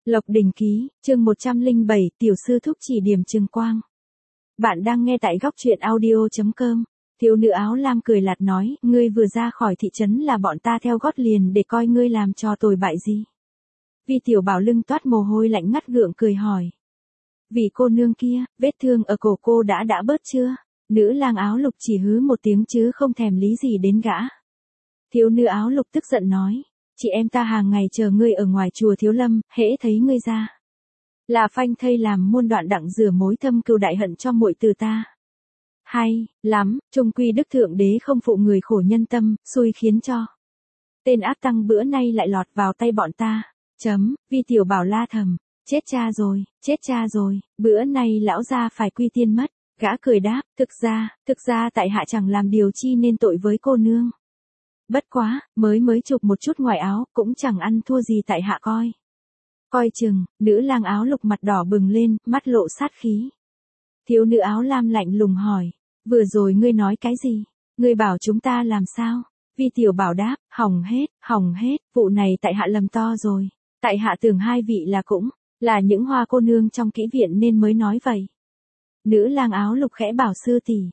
Lộc Đình Ký, chương 107, tiểu sư thúc chỉ điểm Trừng Quang. Bạn đang nghe tại góc truyện audio.com. Thiếu nữ áo lam cười lạt nói, ngươi vừa ra khỏi thị trấn là bọn ta theo gót liền để coi ngươi làm trò tồi bại gì. Vi Tiểu Bảo lưng toát mồ hôi lạnh ngắt gượng cười hỏi. Vì cô nương kia, vết thương ở cổ cô đã bớt chưa? Nữ lang áo lục chỉ hứ một tiếng chứ không thèm lý gì đến gã. Thiếu nữ áo lục tức giận nói. Chị em ta hàng ngày chờ ngươi ở ngoài chùa Thiếu Lâm, hễ thấy ngươi ra là phanh thây làm muôn đoạn đặng rửa mối thâm cừu đại hận cho muội từ ta. Hay lắm, trung quy đức thượng đế không phụ người khổ nhân tâm, xui khiến cho tên ác tăng bữa nay lại lọt vào tay bọn ta. Vi Tiểu Bảo la thầm, chết cha rồi, bữa nay lão gia phải quy tiên mất. Gã cười đáp, thực ra tại hạ chẳng làm điều chi nên tội với cô nương. Bất quá, mới chụp một chút ngoài áo, cũng chẳng ăn thua gì tại hạ coi. Coi chừng, nữ lang áo lục mặt đỏ bừng lên, mắt lộ sát khí. Thiếu nữ áo lam lạnh lùng hỏi, vừa rồi ngươi nói cái gì? Ngươi bảo chúng ta làm sao? Vi Tiểu Bảo đáp, hỏng hết, vụ này tại hạ lầm to rồi. Tại hạ tưởng hai vị là cũng là những hoa cô nương trong kỹ viện nên mới nói vậy. Nữ lang áo lục khẽ bảo sư tỷ.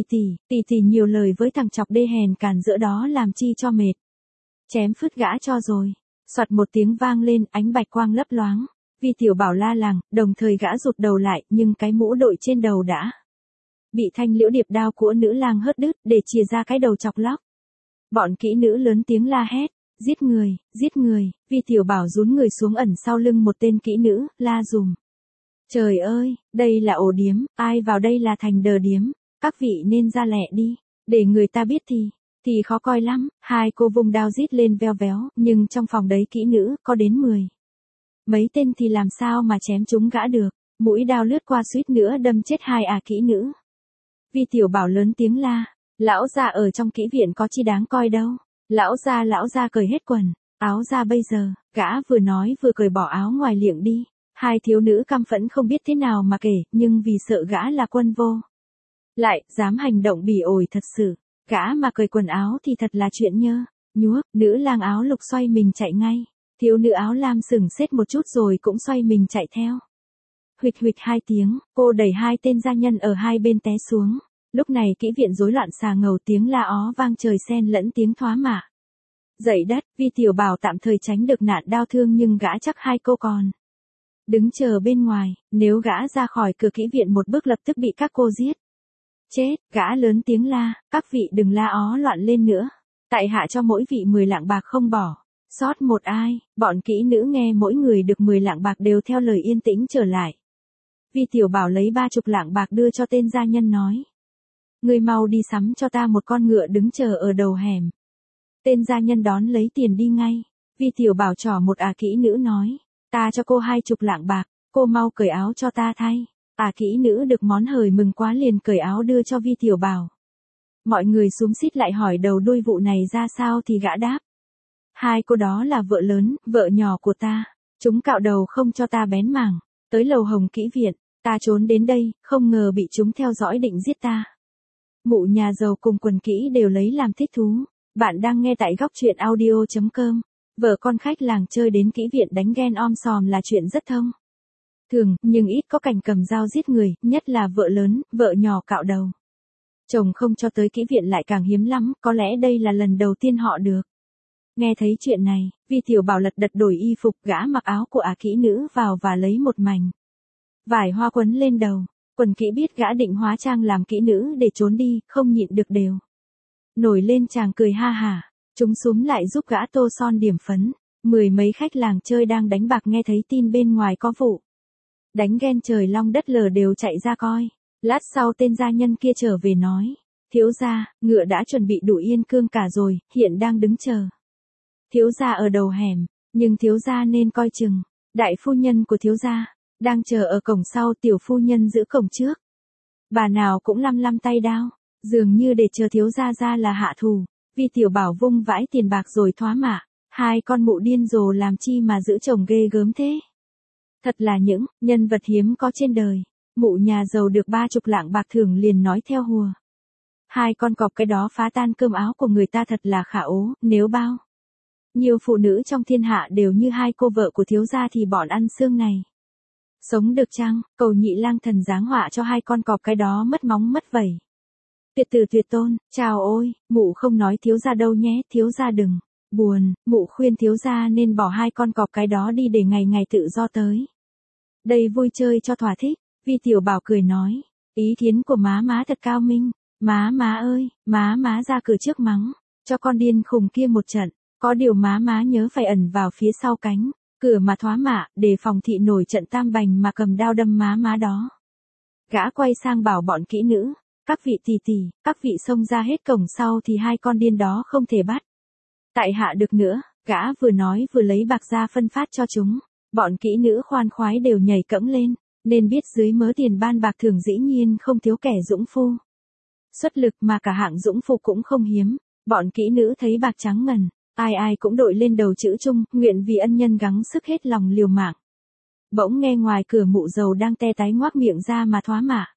Tỷ nhiều lời với thằng chọc đê hèn càn giữa đó làm chi cho mệt. Chém phứt gã cho rồi. Soạt một tiếng vang lên, ánh bạch quang lấp loáng. Vi Tiểu Bảo la làng, đồng thời gã rụt đầu lại, nhưng cái mũ đội trên đầu đã bị thanh liễu điệp đao của nữ lang hớt đứt để chìa ra cái đầu chọc lóc. Bọn kỹ nữ lớn tiếng la hét, giết người. Vi Tiểu Bảo rún người xuống ẩn sau lưng một tên kỹ nữ, la dùm. Trời ơi, đây là ổ điếm, ai vào đây là thành đờ điếm. Các vị nên ra lẹ đi, để người ta biết thì khó coi lắm. Hai cô vùng đao rít lên veo véo, nhưng trong phòng đấy kỹ nữ có đến 10 mấy tên thì làm sao mà chém chúng gã được. Mũi đao lướt qua suýt nữa đâm chết hai kỹ nữ. Vi Tiểu Bảo lớn tiếng la, lão già ở trong kỹ viện có chi đáng coi đâu. Lão già cởi hết quần áo ra bây giờ. Gã vừa nói vừa cởi bỏ áo ngoài liệng đi. Hai thiếu nữ căm phẫn không biết thế nào mà kể, nhưng vì sợ gã là quân vô lại dám hành động bỉ ổi thật sự. Gã mà cởi quần áo thì thật là chuyện nhơ nhuốc. Nữ lang áo lục xoay mình chạy ngay. Thiếu nữ áo lam sừng sết một chút rồi cũng xoay mình chạy theo. Huỵch hai tiếng, cô đẩy hai tên gia nhân ở hai bên té xuống. Lúc này kỹ viện rối loạn xà ngầu, tiếng la ó vang trời xen lẫn tiếng thoá mạ dậy đất. Vi Tiểu Bảo tạm thời tránh được nạn đau thương, nhưng gã chắc hai cô còn đứng chờ bên ngoài. Nếu gã ra khỏi cửa kỹ viện một bước lập tức bị các cô giết chết. Gã lớn tiếng la, các vị đừng la ó loạn lên nữa. Tại hạ cho mỗi vị 10 lạng bạc không bỏ sót một ai. Bọn kỹ nữ nghe mỗi người được 10 lạng bạc đều theo lời yên tĩnh trở lại. Vi Tiểu Bảo lấy 30 lạng bạc đưa cho tên gia nhân nói. Ngươi mau đi sắm cho ta một con ngựa đứng chờ ở đầu hẻm. Tên gia nhân đón lấy tiền đi ngay. Vi Tiểu Bảo trỏ một kỹ nữ nói. Ta cho cô 20 lạng bạc, cô mau cởi áo cho ta thay. Kỹ nữ được món hời mừng quá liền cởi áo đưa cho Vi Tiểu Bảo. Mọi người xúm xít lại hỏi đầu đuôi vụ này ra sao thì gã đáp. Hai cô đó là vợ lớn, vợ nhỏ của ta. Chúng cạo đầu không cho ta bén mảng. Tới lầu hồng kỹ viện, ta trốn đến đây, không ngờ bị chúng theo dõi định giết ta. Mụ nhà giàu cùng quần kỹ đều lấy làm thích thú. Bạn đang nghe tại góc truyện audio.com. Vợ con khách làng chơi đến kỹ viện đánh ghen om sòm là chuyện rất thông thường, nhưng ít có cảnh cầm dao giết người, nhất là vợ lớn, vợ nhỏ cạo đầu. Chồng không cho tới kỹ viện lại càng hiếm lắm, có lẽ đây là lần đầu tiên họ được nghe thấy chuyện này. Vi Tiểu Bảo lật đật đổi y phục, gã mặc áo của kỹ nữ vào và lấy một mảnh vải hoa quấn lên đầu. Quần kỹ biết gã định hóa trang làm kỹ nữ để trốn đi, không nhịn được đều nổi lên chàng cười ha hả. Chúng xúm lại giúp gã tô son điểm phấn. 10 mấy khách làng chơi đang đánh bạc nghe thấy tin bên ngoài có vụ đánh ghen trời long đất lở đều chạy ra coi. Lát sau tên gia nhân kia trở về nói. Thiếu gia, ngựa đã chuẩn bị đủ yên cương cả rồi, hiện đang đứng chờ thiếu gia ở đầu hẻm, nhưng thiếu gia nên coi chừng. Đại phu nhân của thiếu gia đang chờ ở cổng sau, tiểu phu nhân giữ cổng trước. Bà nào cũng lăm tay đao, dường như để chờ thiếu gia ra là hạ thủ. Vi Tiểu Bảo vung vãi tiền bạc rồi thoá mạ. Hai con mụ điên rồ làm chi mà giữ chồng ghê gớm thế. Thật là những nhân vật hiếm có trên đời. Mụ nhà giàu được 30 lạng bạc thưởng liền nói theo hùa. Hai con cọp cái đó phá tan cơm áo của người ta thật là khả ố, nếu bao Nhiều phụ nữ trong thiên hạ đều như hai cô vợ của thiếu gia thì bọn ăn xương này. Sống được chăng, cầu nhị lang thần giáng họa cho hai con cọp cái đó mất móng mất vảy. Tuyệt tử tuyệt tôn, chào ôi, mụ không nói thiếu gia đâu nhé, thiếu gia đừng buồn, mụ khuyên thiếu gia nên bỏ hai con cọp cái đó đi để ngày ngày tự do tới. Đây vui chơi cho thỏa thích, Vi Tiểu Bảo cười nói, ý kiến của má thật cao minh, má ơi, má ra cửa trước mắng, cho con điên khùng kia một trận, có điều má nhớ phải ẩn vào phía sau cánh cửa mà thoá mạ, để phòng thị nổi trận tam bành mà cầm đao đâm má đó. Gã quay sang bảo bọn kỹ nữ, các vị tỷ, các vị xông ra hết cổng sau thì hai con điên đó không thể bắt. Tại hạ được nữa, gã vừa nói vừa lấy bạc ra phân phát cho chúng, bọn kỹ nữ khoan khoái đều nhảy cẫng lên, nên biết dưới mớ tiền ban bạc thưởng dĩ nhiên không thiếu kẻ dũng phu. Xuất lực mà cả hạng dũng phu cũng không hiếm, bọn kỹ nữ thấy bạc trắng ngần, ai cũng đội lên đầu chữ chung, nguyện vì ân nhân gắng sức hết lòng liều mạng. Bỗng nghe ngoài cửa mụ dầu đang te tái ngoác miệng ra mà thoá mạ.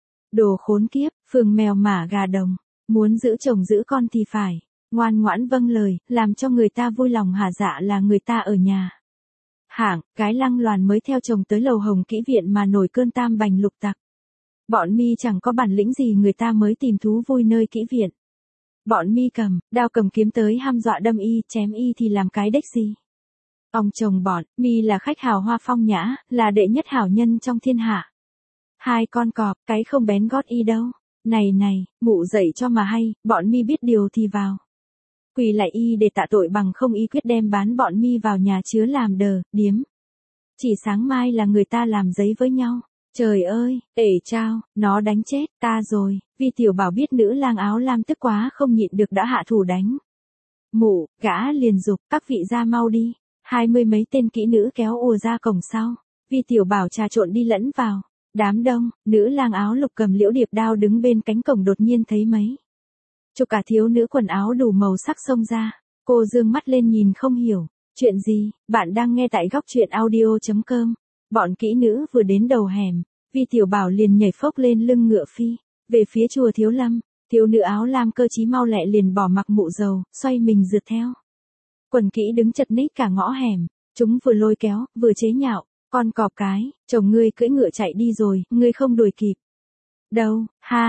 Đồ khốn kiếp, phường mèo mả gà đồng, muốn giữ chồng giữ con thì phải ngoan ngoãn vâng lời, làm cho người ta vui lòng hả dạ là người ta ở nhà. Hạng, cái lăng loàn mới theo chồng tới lầu hồng kỹ viện mà nổi cơn tam bành lục tặc. Bọn mi chẳng có bản lĩnh gì người ta mới tìm thú vui nơi kỹ viện. Bọn mi cầm đao cầm kiếm tới hăm dọa đâm y, chém y thì làm cái đếch gì. Ông chồng bọn, mi là khách hào hoa phong nhã, là đệ nhất hảo nhân trong thiên hạ. Hai con cọp, cái không bén gót y đâu. Này, mụ dậy cho mà hay, bọn mi biết điều thì vào. Quỳ lại y để tạ tội bằng không y quyết đem bán bọn mi vào nhà chứa làm đờ, điếm. Chỉ sáng mai là người ta làm giấy với nhau. Trời ơi, chao, nó đánh chết ta rồi. Vi Tiểu Bảo biết nữ lang áo lam tức quá không nhịn được đã hạ thủ đánh. Mụ, gã liền giục, các vị ra mau đi. 20 mấy tên kỹ nữ kéo ùa ra cổng sau. Vi Tiểu Bảo trà trộn đi lẫn vào. Đám đông, nữ lang áo lục cầm liễu điệp đao đứng bên cánh cổng đột nhiên thấy mấy chục cả thiếu nữ quần áo đủ màu sắc xông ra. Cô dương mắt lên nhìn không hiểu. Chuyện gì, bạn đang nghe tại góc truyện audio.com. Bọn kỹ nữ vừa đến đầu hẻm, Vi Tiểu Bảo liền nhảy phốc lên lưng ngựa phi, về phía chùa Thiếu Lâm. Thiếu nữ áo lam cơ trí mau lẹ liền bỏ mặc mụ dầu, xoay mình rượt theo. Quần kỹ đứng chật ních cả ngõ hẻm, chúng vừa lôi kéo, vừa chế nhạo. Con cọp cái, chồng ngươi cưỡi ngựa chạy đi rồi, ngươi không đuổi kịp. Đâu,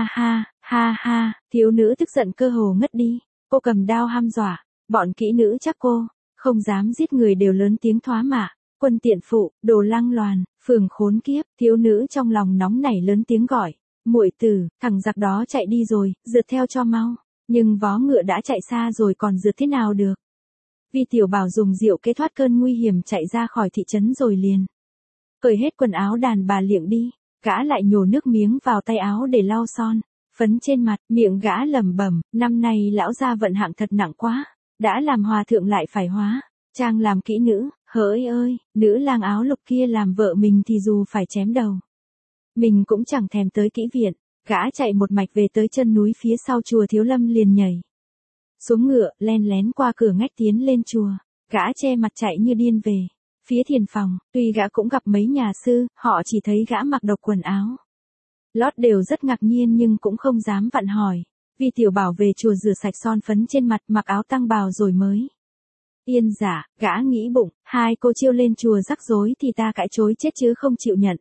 ha, thiếu nữ tức giận cơ hồ ngất đi, cô cầm đao hăm dọa, bọn kỹ nữ chắc cô không dám giết người đều lớn tiếng thoá mạ, quân tiện phụ, đồ lăng loàn, phường khốn kiếp, thiếu nữ trong lòng nóng nảy lớn tiếng gọi, muội tử, thằng giặc đó chạy đi rồi, rượt theo cho mau, nhưng vó ngựa đã chạy xa rồi còn rượt thế nào được. Vi Tiểu Bảo dùng rượu kế thoát cơn nguy hiểm chạy ra khỏi thị trấn rồi liền cởi hết quần áo đàn bà liệng đi, gã lại nhổ nước miếng vào tay áo để lau son, phấn trên mặt, miệng gã lẩm bẩm, năm nay lão gia vận hạng thật nặng quá, đã làm hòa thượng lại phải hóa trang làm kỹ nữ, hỡi ơi, nữ lang áo lục kia làm vợ mình thì dù phải chém đầu, mình cũng chẳng thèm tới kỹ viện. Gã chạy một mạch về tới chân núi phía sau chùa Thiếu Lâm liền nhảy xuống ngựa, len lén qua cửa ngách tiến lên chùa, gã che mặt chạy như điên về phía thiền phòng. Tuy gã cũng gặp mấy nhà sư, họ chỉ thấy gã mặc độc quần áo lót đều rất ngạc nhiên nhưng cũng không dám vặn hỏi. Vi Tiểu Bảo về chùa rửa sạch son phấn trên mặt, mặc áo tăng bào rồi mới yên giả. Gã nghĩ bụng, hai cô chiêu lên chùa rắc rối thì ta cãi chối chết chứ không chịu nhận.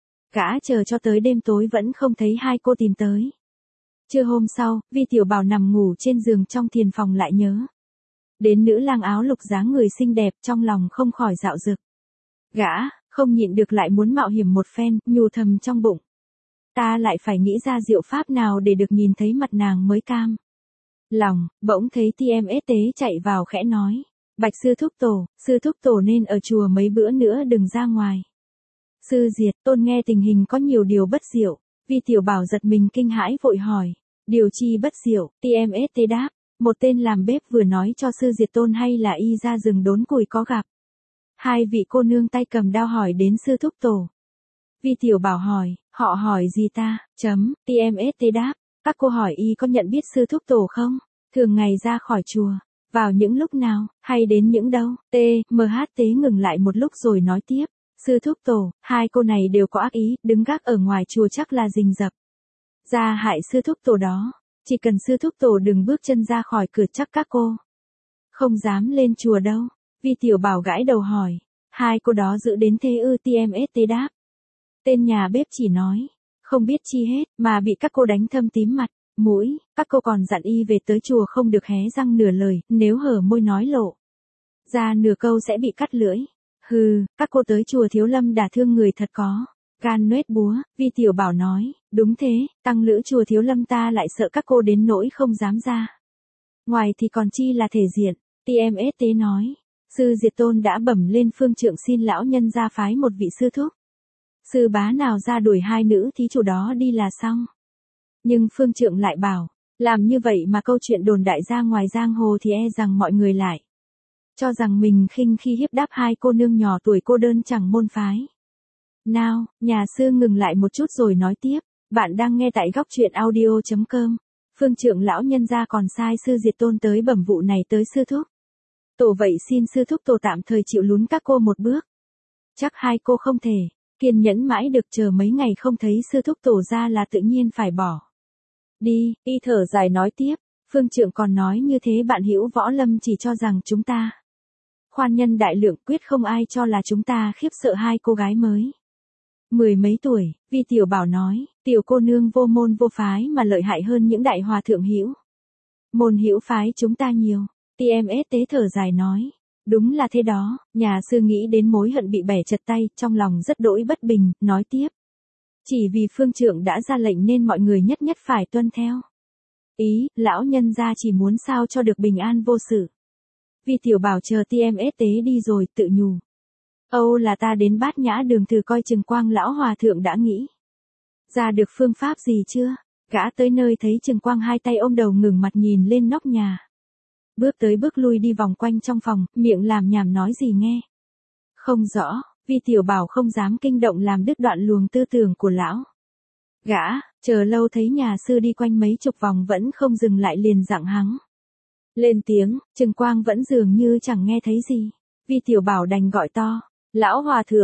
Gã chờ cho tới đêm tối vẫn không thấy hai cô tìm tới. Trưa hôm sau, Vi Tiểu Bảo nằm ngủ trên giường trong thiền phòng lại nhớ đến nữ lang áo lục dáng người xinh đẹp, trong lòng không khỏi dạo dực. Gã không nhịn được lại muốn mạo hiểm một phen, nhủ thầm trong bụng. Ta lại phải nghĩ ra diệu pháp nào để được nhìn thấy mặt nàng mới cam lòng. Bỗng thấy TMST chạy vào khẽ nói, Bạch sư thúc tổ nên ở chùa mấy bữa nữa đừng ra ngoài. Sư Diệt, tôn nghe tình hình có nhiều điều bất diệu. Vi Tiểu Bảo giật mình kinh hãi vội hỏi, điều chi bất diệu? TMST đáp, một tên làm bếp vừa nói cho sư Diệt tôn hay là y ra rừng đốn củi có gặp hai vị cô nương tay cầm đao hỏi đến sư thúc tổ. Vi Tiểu Bảo hỏi, họ hỏi gì ta? TMST đáp, các cô hỏi y có nhận biết sư thúc tổ không? Thường ngày ra khỏi chùa, vào những lúc nào, hay đến những đâu? TMHT ngừng lại một lúc rồi nói tiếp, sư thúc tổ, hai cô này đều có ác ý, đứng gác ở ngoài chùa chắc là rình rập ra hại sư thúc tổ đó. Chỉ cần sư thúc tổ đừng bước chân ra khỏi cửa chắc các cô Không dám lên chùa đâu. Vi Tiểu Bảo gãi đầu hỏi. Hai cô đó giữ đến thế ư? TMST đáp. Tên nhà bếp chỉ nói. Không biết chi hết, mà bị các cô đánh thâm tím mặt, mũi, các cô còn dặn y về tới chùa không được hé răng nửa lời, nếu hở môi nói lộ ra nửa câu sẽ bị cắt lưỡi. Hừ, các cô tới chùa Thiếu Lâm đả thương người thật có gan nết búa. Vi Tiểu Bảo nói. Đúng thế, tăng lữ chùa Thiếu Lâm ta lại sợ các cô đến nỗi không dám ra ngoài thì còn chi là thể diện. TMST nói. Sư Diệt Tôn đã bẩm lên phương trượng xin lão nhân ra phái một vị sư thúc, sư bá nào ra đuổi hai nữ thí chủ đó đi là xong. Nhưng phương trượng lại bảo, làm như vậy mà câu chuyện đồn đại ra ngoài giang hồ thì e rằng mọi người lại cho rằng mình khinh khi hiếp đáp hai cô nương nhỏ tuổi cô đơn chẳng môn phái. Nào, nhà sư ngừng lại một chút rồi nói tiếp. Bạn đang nghe tại góc truyện audio.com. Phương trượng lão nhân gia còn sai sư Diệt Tôn tới bẩm vụ này tới sư thúc. Tổ vậy xin sư thúc tổ tạm thời chịu lún các cô một bước. Chắc hai cô không thể kiên nhẫn mãi được, chờ mấy ngày không thấy sư thúc tổ ra là tự nhiên phải bỏ đi. Y thở dài nói tiếp. Phương trượng còn nói như thế bạn hữu Võ Lâm chỉ cho rằng chúng ta khoan nhân đại lượng, quyết không ai cho là chúng ta khiếp sợ hai cô gái mới mười mấy tuổi. Vi Tiểu Bảo nói. Tiểu cô nương vô môn vô phái mà lợi hại hơn những đại hòa thượng hữu môn hữu phái chúng ta nhiều. TMS tế thở dài nói. Đúng là thế đó. Nhà sư nghĩ đến mối hận bị bẻ chật tay, trong lòng rất đỗi bất bình, nói tiếp. Chỉ vì phương trượng đã ra lệnh nên mọi người nhất nhất phải tuân theo ý, lão nhân gia chỉ muốn sao cho được bình an vô sự. Vi Tiểu Bảo chờ TMS tế đi rồi tự nhủ. Âu là ta đến Bát Nhã Đường thử coi Trừng Quang lão hòa thượng đã nghĩ ra được phương pháp gì chưa. Gã tới nơi thấy Trừng Quang hai tay ôm đầu ngừng mặt nhìn lên nóc nhà. Bước tới bước lui đi vòng quanh trong phòng, miệng làm nhảm nói gì nghe không rõ. Vi Tiểu Bảo không dám kinh động làm đứt đoạn luồng tư tưởng của lão gã, chờ lâu thấy nhà sư đi quanh mấy chục vòng vẫn không dừng lại liền dặng hắng lên tiếng. Trừng Quang vẫn dường như chẳng nghe thấy gì. Vi Tiểu Bảo đành gọi to. Lão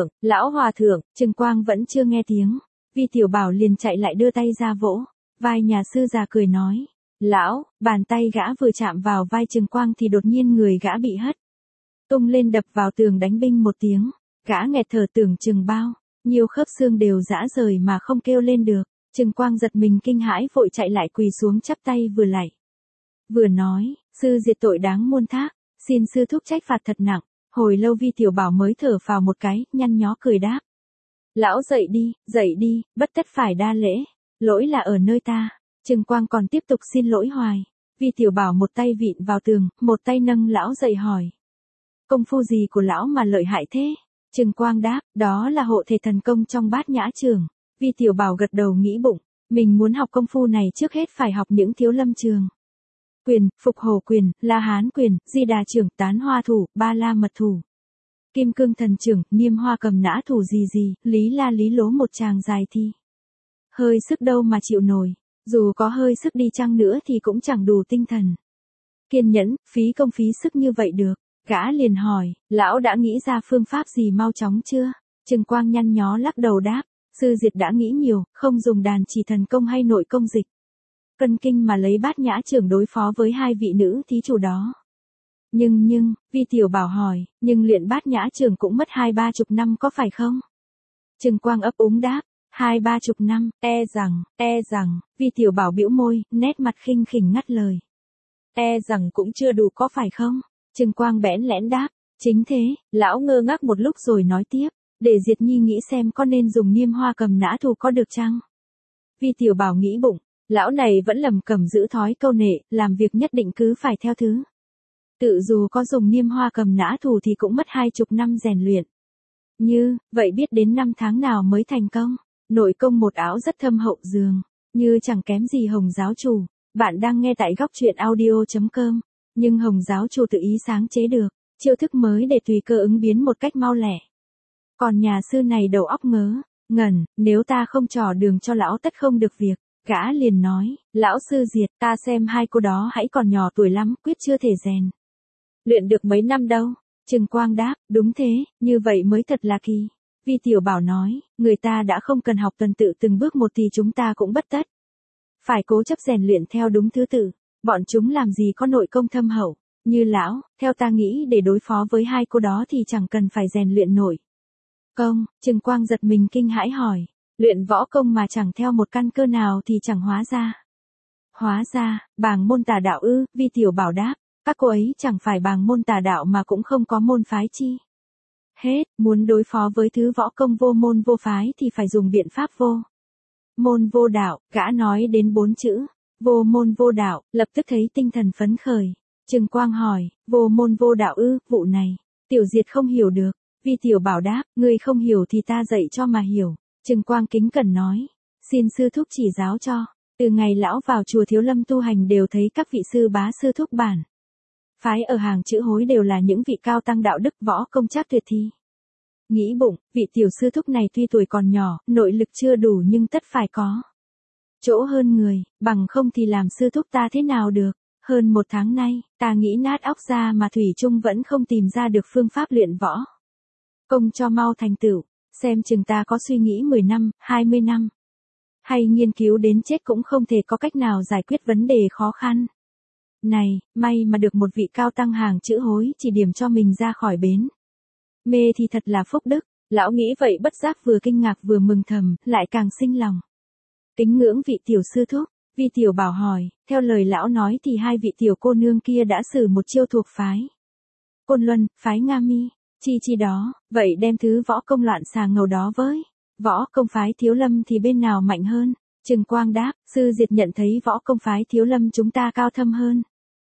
hòa thượng. Trừng Quang vẫn chưa nghe tiếng. Vi Tiểu Bảo liền chạy lại đưa tay ra vỗ vai nhà sư già cười nói. Lão, bàn tay gã vừa chạm vào vai Trừng Quang thì đột nhiên người gã bị hất tung lên đập vào tường đánh binh một tiếng. Gã nghẹt thở tưởng chừng bao nhiều khớp xương đều rã rời mà không kêu lên được. Trừng Quang giật mình kinh hãi vội chạy lại quỳ xuống chắp tay vừa lạy vừa nói. Sư diệt tội đáng muôn thác, xin sư thúc trách phạt thật nặng. Hồi lâu Vi Tiểu Bảo mới thở phào một cái, nhăn nhó cười đáp. Lão dậy đi, bất tất phải đa lễ, lỗi là ở nơi ta. Trừng Quang còn tiếp tục xin lỗi hoài. Vi Tiểu Bảo một tay vịn vào tường, một tay nâng lão dậy hỏi. Công phu gì của lão mà lợi hại thế? Trừng Quang đáp, đó là hộ thể thần công trong Bát Nhã Trường. Vi Tiểu Bảo gật đầu nghĩ bụng, mình muốn học công phu này trước hết phải học những Thiếu Lâm Trường quyền, Phục Hổ quyền, La Hán quyền, Di Đà trưởng, Tán Hoa thủ, Ba La mật thủ, Kim Cương thần trưởng, Niêm Hoa cầm nã thủ gì, Lý La Lý Lố một tràng dài thì hơi sức đâu mà chịu nổi. Dù có hơi sức đi chăng nữa thì cũng chẳng đủ tinh thần kiên nhẫn, phí công phí sức như vậy được. Gã liền hỏi, lão đã nghĩ ra phương pháp gì mau chóng chưa? Trừng Quang nhăn nhó lắc đầu đáp, sư diệt đã nghĩ nhiều, không dùng đàn chỉ thần công hay nội công dịch cân kinh mà lấy Bát Nhã Trưởng đối phó với hai vị nữ thí chủ đó. Nhưng, Vi Tiểu Bảo hỏi, nhưng luyện Bát Nhã Trưởng cũng mất 20-30 năm có phải không? Trừng Quang ấp úng đáp, 20-30 năm, e rằng, Vi Tiểu Bảo bĩu môi, nét mặt khinh khỉnh ngắt lời. E rằng cũng chưa đủ có phải không? Trừng Quang bẽn lẽn đáp, chính thế. Lão ngơ ngác một lúc rồi nói tiếp, để Diệt Nhi nghĩ xem có nên dùng Niêm Hoa cầm nã thủ có được chăng? Vi Tiểu Bảo nghĩ bụng, lão này vẫn lầm cầm giữ thói câu nệ, làm việc nhất định cứ phải theo thứ tự, dù có dùng Niêm Hoa cầm nã thủ thì cũng mất 20 năm rèn luyện. Như, vậy biết đến 5 tháng nào mới thành công. Nội công một áo rất thâm hậu dường như chẳng kém gì Hồng giáo chủ. Bạn đang nghe tại góc truyện audio.com. Nhưng Hồng giáo chủ tự ý sáng chế được chiêu thức mới để tùy cơ ứng biến một cách mau lẹ. Còn nhà sư này đầu óc ngớ ngẩn, nếu ta không trò đường cho lão tất không được việc. Gã liền nói, lão sư Diệt, ta xem hai cô đó hãy còn nhỏ tuổi lắm, quyết chưa thể rèn luyện được mấy năm đâu. Trừng Quang đáp, đúng thế, như vậy mới thật là kỳ. Vi Tiểu Bảo nói, người ta đã không cần học tuần tự từng bước một thì chúng ta cũng bất tất phải cố chấp rèn luyện theo đúng thứ tự. Bọn chúng làm gì có nội công thâm hậu, Như lão, theo ta nghĩ để đối phó với hai cô đó thì chẳng cần phải rèn luyện nổi công. Trừng Quang giật mình kinh hãi hỏi, luyện võ công mà chẳng theo một căn cơ nào thì chẳng hóa ra, bàng môn tà đạo ư? Vi Tiểu Bảo đáp, các cô ấy chẳng phải bàng môn tà đạo mà cũng không có môn phái chi hết, muốn đối phó với thứ võ công vô môn vô phái thì phải dùng biện pháp vô môn vô đạo. Gã nói đến 4 chữ vô môn vô đạo, lập tức thấy tinh thần phấn khởi. Trừng Quang hỏi, vô môn vô đạo ư? Vụ này Tiểu Diệt không hiểu được. Vi Tiểu Bảo đáp, ngươi không hiểu thì ta dạy cho mà hiểu. Trừng Quang kính cẩn nói, xin sư thúc chỉ giáo cho. Từ ngày lão vào chùa Thiếu Lâm tu hành đều thấy các vị sư bá sư thúc bản phái ở hàng chữ hối đều là những vị cao tăng đạo đức võ công chắc tuyệt thi. Nghĩ bụng, vị tiểu sư thúc này tuy tuổi còn nhỏ, nội lực chưa đủ nhưng tất phải có chỗ hơn người, bằng không thì làm sư thúc ta thế nào được. Hơn 1 tháng nay, ta nghĩ nát óc ra mà thủy chung vẫn không tìm ra được phương pháp luyện võ công cho mau thành tựu. Xem chừng ta có suy nghĩ 10 năm, 20 năm, hay nghiên cứu đến chết cũng không thể có cách nào giải quyết vấn đề khó khăn này. May mà được một vị cao tăng hàng chữ hối chỉ điểm cho mình ra khỏi bến mê thì thật là phúc đức. Lão nghĩ vậy bất giác vừa kinh ngạc vừa mừng thầm, lại càng sinh lòng kính ngưỡng vị tiểu sư thúc. Vi Tiểu Bảo hỏi, theo lời lão nói thì hai vị tiểu cô nương kia đã sử một chiêu thuộc phái Côn Luân, phái Nga Mi, chi đó, vậy đem thứ võ công loạn xà ngầu đó với võ công phái Thiếu Lâm thì bên nào mạnh hơn? Trừng Quang đáp, sư Diệt nhận thấy võ công phái Thiếu Lâm chúng ta cao thâm hơn.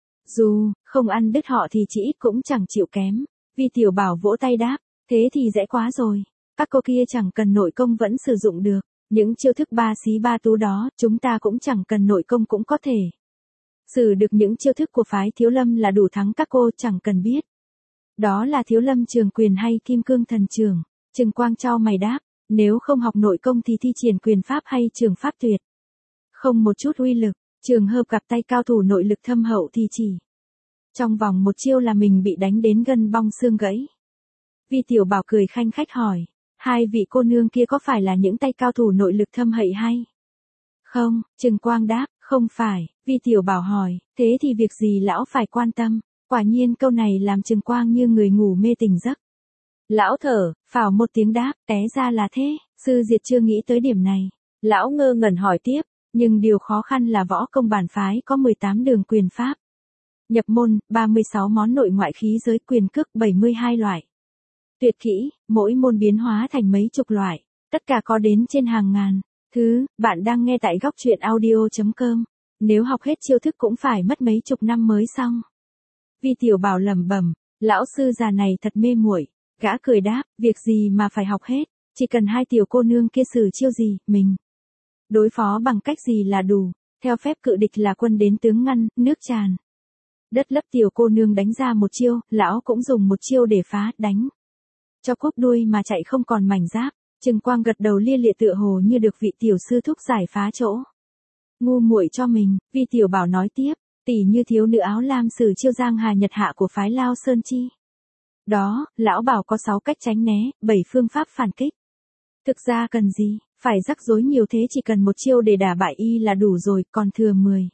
Dù không ăn đứt họ thì chỉ ít cũng chẳng chịu kém. Vi Tiểu Bảo vỗ tay đáp, thế thì dễ quá rồi. Các cô kia chẳng cần nội công vẫn sử dụng được. Những chiêu thức ba xí ba tú đó, chúng ta cũng chẳng cần nội công cũng có thể sử được. Những chiêu thức của phái Thiếu Lâm là đủ thắng các cô, chẳng cần biết đó là Thiếu Lâm Trường Quyền hay Kim Cương Thần Trường. Trừng Quang chau mày đáp, nếu không học nội công thì thi triển quyền pháp hay trường pháp tuyệt không một chút uy lực. Trường hợp gặp tay cao thủ nội lực thâm hậu thì chỉ trong vòng một chiêu là mình bị đánh đến gân bong xương gãy. Vi Tiểu Bảo cười khanh khách hỏi, hai vị cô nương kia có phải là những tay cao thủ nội lực thâm hậu hay không? Trừng Quang đáp, không phải. Vi Tiểu Bảo hỏi, thế thì việc gì lão phải quan tâm? Quả nhiên câu này làm Trừng Quang như người ngủ mê tỉnh giấc. Lão thở phào một tiếng đáp, té ra là thế. Sư Diệt chưa nghĩ tới điểm này. Lão ngơ ngẩn hỏi tiếp, nhưng điều khó khăn là võ công bản phái có 18 đường quyền pháp nhập môn, 36 món nội ngoại khí giới, quyền cước 72 loại tuyệt kỹ, mỗi môn biến hóa thành mấy chục loại, tất cả có đến trên hàng ngàn thứ. Bạn đang nghe tại góc truyện audio.com. Nếu học hết chiêu thức cũng phải mất mấy chục năm mới xong. Vi Tiểu Bảo lẩm bẩm, lão sư già này thật mê muội. Gã cười đáp, việc gì mà phải học hết, chỉ cần hai tiểu cô nương kia sử chiêu gì, mình đối phó bằng cách gì là đủ. Theo phép cự địch là quân đến tướng ngăn, nước tràn đất lấp. Tiểu cô nương đánh ra một chiêu, lão cũng dùng một chiêu để phá, đánh cho cúp đuôi mà chạy không còn mảnh giáp. Trừng Quang gật đầu lia lịa tựa hồ như được vị tiểu sư thúc giải phá chỗ ngu muội cho mình. Vi Tiểu Bảo nói tiếp, tỷ như thiếu nữ áo lam sử chiêu giang hà nhật hạ của phái Lao Sơn chi đó, lão bảo có 6 cách tránh né, 7 phương pháp phản kích. Thực ra cần gì phải rắc rối nhiều thế, chỉ cần một chiêu để đả bại y là đủ rồi, còn thừa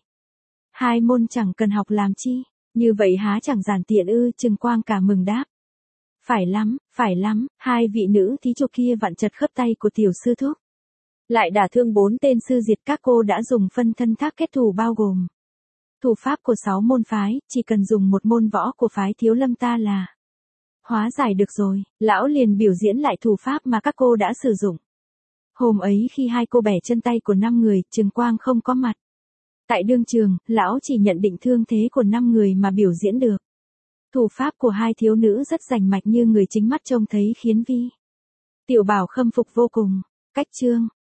2 môn chẳng cần học làm chi. Như vậy há chẳng giản tiện ư? Trừng Quang cả mừng đáp, phải lắm. Hai vị nữ thí chủ kia vặn chật khớp tay của tiểu sư thúc, lại đả thương 4 tên sư Diệt. Các cô đã dùng phân thân thác kết thủ bao gồm thủ pháp của 6 môn phái, chỉ cần dùng một môn võ của phái Thiếu Lâm ta là hóa giải được rồi. Lão liền biểu diễn lại thủ pháp mà các cô đã sử dụng hôm ấy khi hai cô bẻ chân tay của 5 người. Trừng Quang không có mặt tại đương trường, lão chỉ nhận định thương thế của 5 người mà biểu diễn được thủ pháp của hai thiếu nữ rất rành mạch như người chính mắt trông thấy, khiến Vi Tiểu Bảo khâm phục vô cùng. Cách chương